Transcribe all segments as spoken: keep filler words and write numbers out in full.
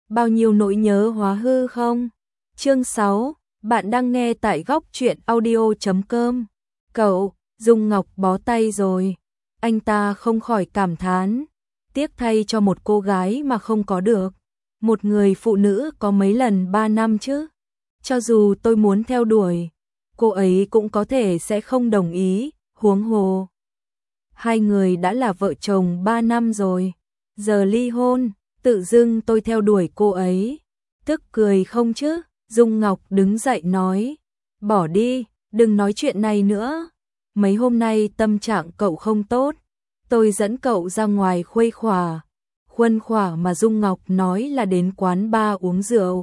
bao nhiêu nỗi nhớ hóa hư không? Chương sáu, bạn đang nghe tại góc truyện audio chấm com. Cậu, Dung Ngọc bó tay rồi. Anh ta không khỏi cảm thán, tiếc thay cho một cô gái mà không có được. Một người phụ nữ có mấy lần ba năm chứ? Cho dù tôi muốn theo đuổi, cô ấy cũng có thể sẽ không đồng ý, huống hồ. Hai người đã là vợ chồng ba năm rồi, giờ ly hôn, tự dưng tôi theo đuổi cô ấy. Tức cười không chứ? Dung Ngọc đứng dậy nói, bỏ đi, đừng nói chuyện này nữa. Mấy hôm nay tâm trạng cậu không tốt, tôi dẫn cậu ra ngoài khuây khỏa. Khuân khỏa mà Dung Ngọc nói là đến quán bar uống rượu.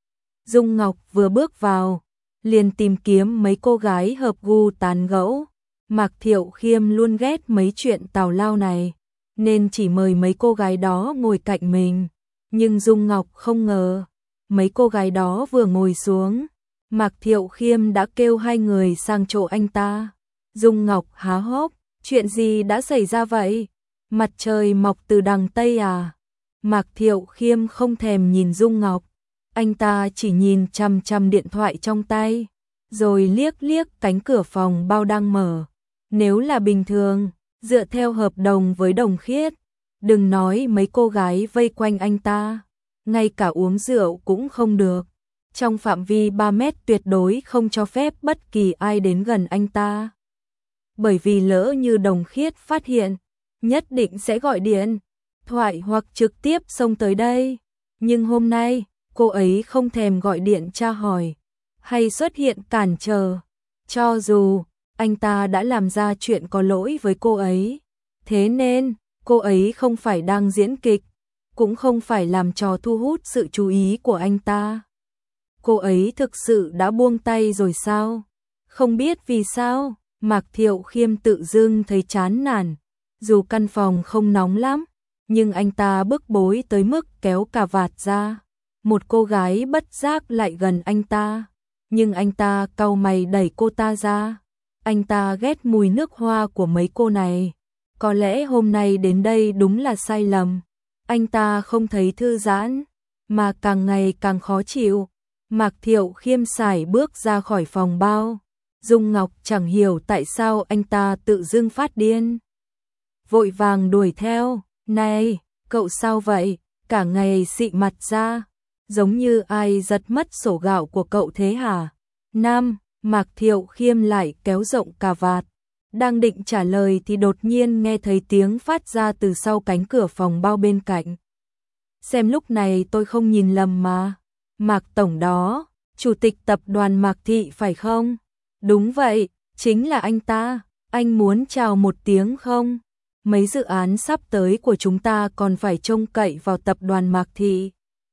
Dung Ngọc vừa bước vào, liền tìm kiếm mấy cô gái hợp gu tán gẫu. Mạc Thiệu Khiêm luôn ghét mấy chuyện tào lao này, nên chỉ mời mấy cô gái đó ngồi cạnh mình. Nhưng Dung Ngọc không ngờ, mấy cô gái đó vừa ngồi xuống, Mạc Thiệu Khiêm đã kêu hai người sang chỗ anh ta. Dung Ngọc há hốc, chuyện gì đã xảy ra vậy? Mặt trời mọc từ đằng Tây à? Mạc Thiệu Khiêm không thèm nhìn Dung Ngọc, anh ta chỉ nhìn chằm chằm điện thoại trong tay, rồi liếc liếc cánh cửa phòng bao đang mở. Nếu là bình thường, dựa theo hợp đồng với Đồng Khiết, đừng nói mấy cô gái vây quanh anh ta, ngay cả uống rượu cũng không được. Trong phạm vi ba mét tuyệt đối không cho phép bất kỳ ai đến gần anh ta. Bởi vì lỡ như Đồng Khiết phát hiện, nhất định sẽ gọi điện thoại hoặc trực tiếp xông tới đây. Nhưng hôm nay, cô ấy không thèm gọi điện tra hỏi, hay xuất hiện cản trở. Cho dù anh ta đã làm ra chuyện có lỗi với cô ấy, thế nên cô ấy không phải đang diễn kịch, cũng không phải làm trò thu hút sự chú ý của anh ta. Cô ấy thực sự đã buông tay rồi sao? Không biết vì sao, Mạc Thiệu Khiêm tự dưng thấy chán nản. Dù căn phòng không nóng lắm, nhưng anh ta bức bối tới mức kéo cà vạt ra. Một cô gái bất giác lại gần anh ta, nhưng anh ta cau mày đẩy cô ta ra. Anh ta ghét mùi nước hoa của mấy cô này. Có lẽ hôm nay đến đây đúng là sai lầm. Anh ta không thấy thư giãn, mà càng ngày càng khó chịu. Mạc Thiệu Khiêm sải bước ra khỏi phòng bao. Dung Ngọc chẳng hiểu tại sao anh ta tự dưng phát điên, vội vàng đuổi theo. Này, cậu sao vậy? Cả ngày xị mặt ra, giống như ai giật mất sổ gạo của cậu thế hả? Nam, Mạc Thiệu Khiêm lại kéo rộng cà vạt. Đang định trả lời thì đột nhiên nghe thấy tiếng phát ra từ sau cánh cửa phòng bao bên cạnh. Xem lúc này tôi không nhìn lầm mà. Mạc Tổng đó, Chủ tịch tập đoàn Mạc Thị phải không? Đúng vậy, chính là anh ta. Anh muốn chào một tiếng không? Mấy dự án sắp tới của chúng ta còn phải trông cậy vào tập đoàn Mạc Thị.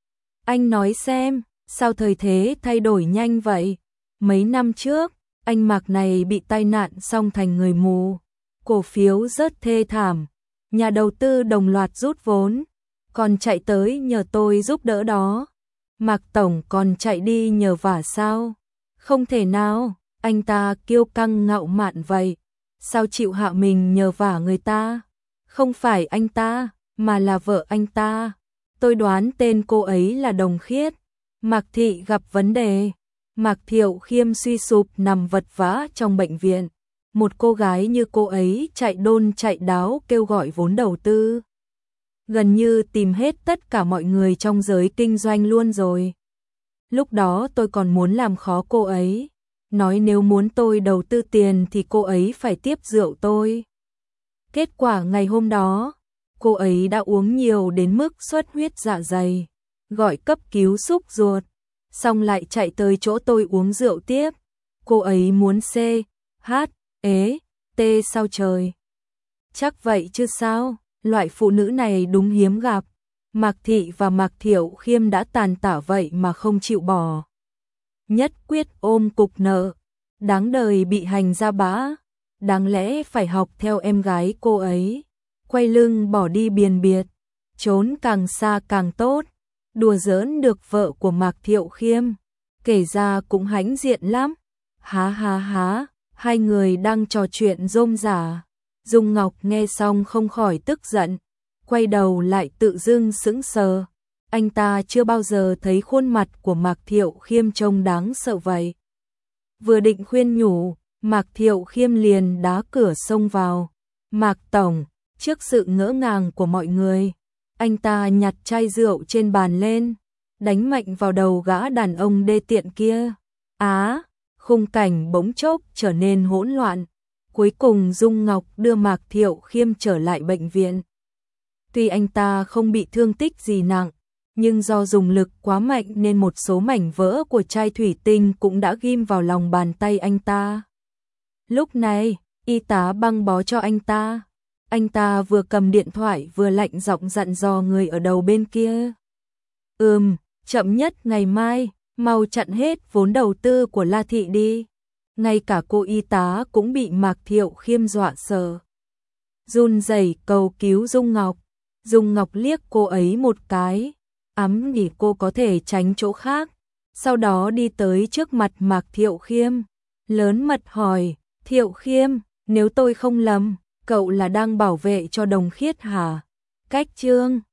Anh nói xem, sao thời thế thay đổi nhanh vậy? Mấy năm trước, anh Mạc này bị tai nạn xong thành người mù. Cổ phiếu rớt thê thảm. Nhà đầu tư đồng loạt rút vốn. Còn chạy tới nhờ tôi giúp đỡ đó. Mạc Tổng còn chạy đi nhờ vả sao? Không thể nào, anh ta kiêu căng ngạo mạn vậy. Sao chịu hạ mình nhờ vả người ta? Không phải anh ta, mà là vợ anh ta. Tôi đoán tên cô ấy là Đồng Khiết. Mạc Thị gặp vấn đề. Mạc Thiệu Khiêm suy sụp nằm vật vã trong bệnh viện. Một cô gái như cô ấy chạy đôn chạy đáo kêu gọi vốn đầu tư. Gần như tìm hết tất cả mọi người trong giới kinh doanh luôn rồi. Lúc đó tôi còn muốn làm khó cô ấy. Nói nếu muốn tôi đầu tư tiền thì cô ấy phải tiếp rượu tôi. Kết quả ngày hôm đó, cô ấy đã uống nhiều đến mức xuất huyết dạ dày. Gọi cấp cứu xúc ruột. Xong lại chạy tới chỗ tôi uống rượu tiếp. Cô ấy muốn C, H, ế, T sao trời. Chắc vậy chứ sao, loại phụ nữ này đúng hiếm gặp. Mạc Thị và Mạc Thiệu Khiêm đã tàn tả vậy mà không chịu bỏ. Nhất quyết ôm cục nợ, đáng đời bị hành ra bã. Đáng lẽ phải học theo em gái cô ấy, quay lưng bỏ đi biền biệt, trốn càng xa càng tốt. Đùa giỡn được vợ của Mạc Thiệu Khiêm, kể ra cũng hãnh diện lắm. Há há há, hai người đang trò chuyện rôm rả. Dung Ngọc nghe xong không khỏi tức giận, quay đầu lại tự dưng sững sờ. anh ta chưa bao giờ thấy khuôn mặt của Mạc Thiệu Khiêm trông đáng sợ vậy. Vừa định khuyên nhủ, Mạc Thiệu Khiêm liền đá cửa xông vào. Mạc Tổng, trước sự ngỡ ngàng của mọi người, anh ta nhặt chai rượu trên bàn lên, đánh mạnh vào đầu gã đàn ông đê tiện kia. Á, khung cảnh bỗng chốc trở nên hỗn loạn. Cuối cùng Dung Ngọc đưa Mạc Thiệu Khiêm trở lại bệnh viện. Tuy anh ta không bị thương tích gì nặng, nhưng do dùng lực quá mạnh nên một số mảnh vỡ của chai thủy tinh cũng đã ghim vào lòng bàn tay anh ta. Lúc này, y tá băng bó cho anh ta. Anh ta vừa cầm điện thoại vừa lạnh giọng dặn dò người ở đầu bên kia. Ừm, chậm nhất ngày mai, mau chặn hết vốn đầu tư của La Thị đi. Ngay cả cô y tá cũng bị Mạc Thiệu Khiêm dọa sợ. Run rẩy cầu cứu Dung Ngọc. Dung Ngọc liếc cô ấy một cái, ấm nghỉ cô có thể tránh chỗ khác. Sau đó đi tới trước mặt Mạc Thiệu Khiêm, lớn mật hỏi, Thiệu Khiêm, nếu tôi không lầm, cậu là đang bảo vệ cho Đồng Khiết hả? Cách chương